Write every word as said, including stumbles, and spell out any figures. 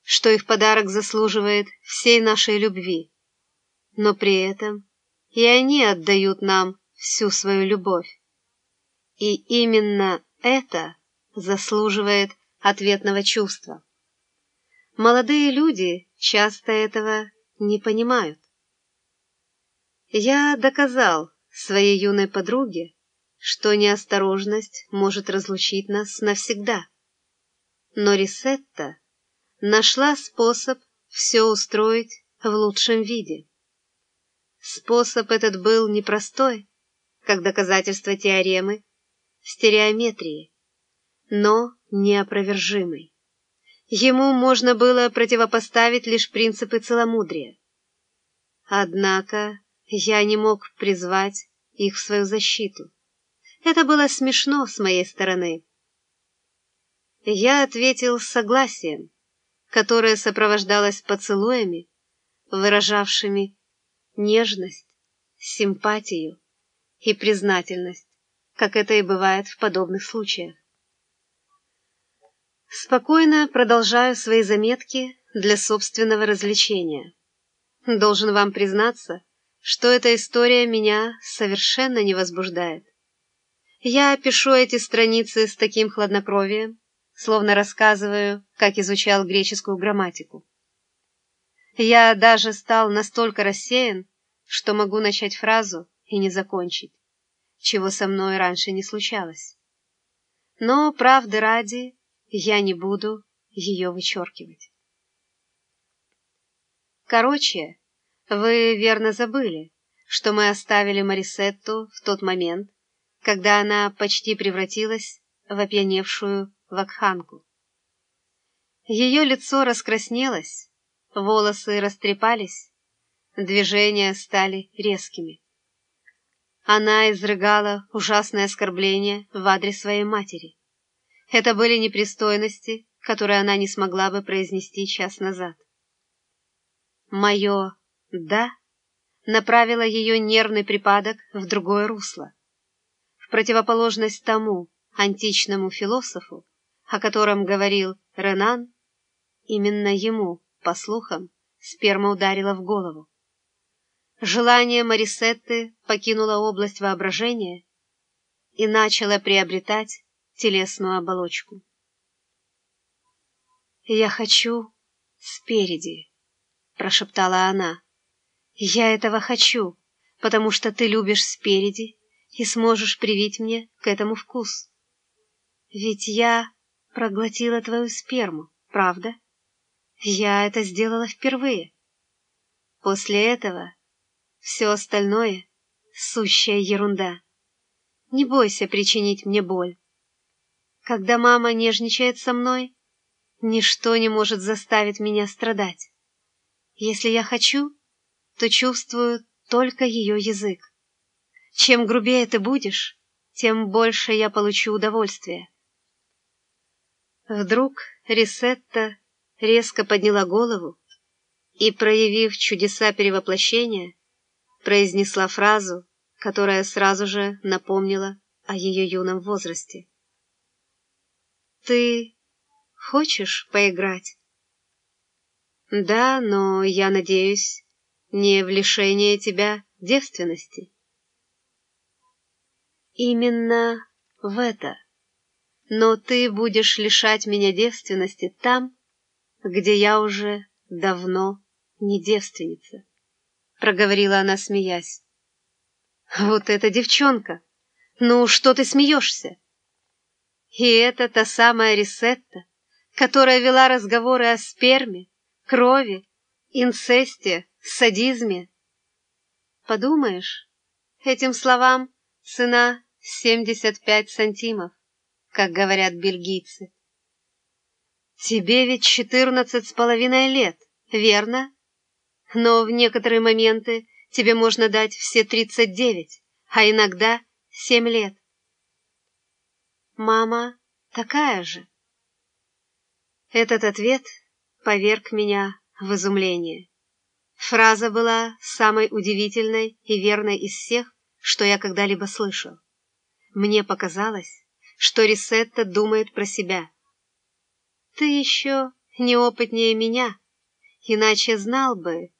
что их подарок заслуживает всей нашей любви, но при этом и они отдают нам всю свою любовь. И именно это заслуживает ответного чувства. Молодые люди часто этого не понимают. Я доказал своей юной подруге, что неосторожность может разлучить нас навсегда. Но Рисетта нашла способ все устроить в лучшем виде. Способ этот был непростой, как доказательство теоремы в стереометрии, но неопровержимый. Ему можно было противопоставить лишь принципы целомудрия. Однако я не мог призвать их в свою защиту. Это было смешно с моей стороны. Я ответил согласием, которое сопровождалось поцелуями, выражавшими нежность, симпатию и признательность, как это и бывает в подобных случаях. Спокойно продолжаю свои заметки для собственного развлечения. Должен вам признаться, что эта история меня совершенно не возбуждает. Я пишу эти страницы с таким хладнокровием, словно рассказываю, как изучал греческую грамматику. Я даже стал настолько рассеян, что могу начать фразу и не закончить, чего со мной раньше не случалось. Но, правды ради, я не буду ее вычеркивать. Короче, вы верно забыли, что мы оставили Марисетту в тот момент, когда она почти превратилась в опьяневшую вакханку. Ее лицо раскраснелось, волосы растрепались, движения стали резкими. Она изрыгала ужасные оскорбления в адрес своей матери. Это были непристойности, которые она не смогла бы произнести час назад. Мое «да» направило ее нервный припадок в другое русло. В противоположность тому античному философу, о котором говорил Ренан, именно ему, по слухам, сперма ударила в голову. Желание Марисетты покинуло область воображения и начало приобретать телесную оболочку. «Я хочу спереди», — прошептала она. «Я этого хочу, потому что ты любишь спереди и сможешь привить мне к этому вкус. Ведь я проглотила твою сперму, правда? Я это сделала впервые. После этого все остальное — сущая ерунда. Не бойся причинить мне боль. Когда мама нежничает со мной, ничто не может заставить меня страдать. Если я хочу, то чувствую только ее язык. Чем грубее ты будешь, тем больше я получу удовольствия». Вдруг Рисетта резко подняла голову и, проявив чудеса перевоплощения, произнесла фразу, которая сразу же напомнила о ее юном возрасте. «Ты хочешь поиграть?» «Да, но я надеюсь, не в лишение тебя девственности». «Именно в это. Но ты будешь лишать меня девственности там, где я уже давно не девственница», — проговорила она, смеясь. «Вот эта девчонка! Ну, что ты смеешься?» И это та самая Рисетта, которая вела разговоры о сперме, крови, инцесте, садизме. Подумаешь, этим словам цена семьдесят пять сантимов, как говорят бельгийцы. Тебе ведь четырнадцать с половиной лет, верно? Но в некоторые моменты тебе можно дать все тридцать девять, а иногда семь лет. Мама такая же. Этот ответ поверг меня в изумление. Фраза была самой удивительной и верной из всех, что я когда-либо слышал. Мне показалось, что Рисетта думает про себя. «Ты еще неопытнее меня, иначе знал бы,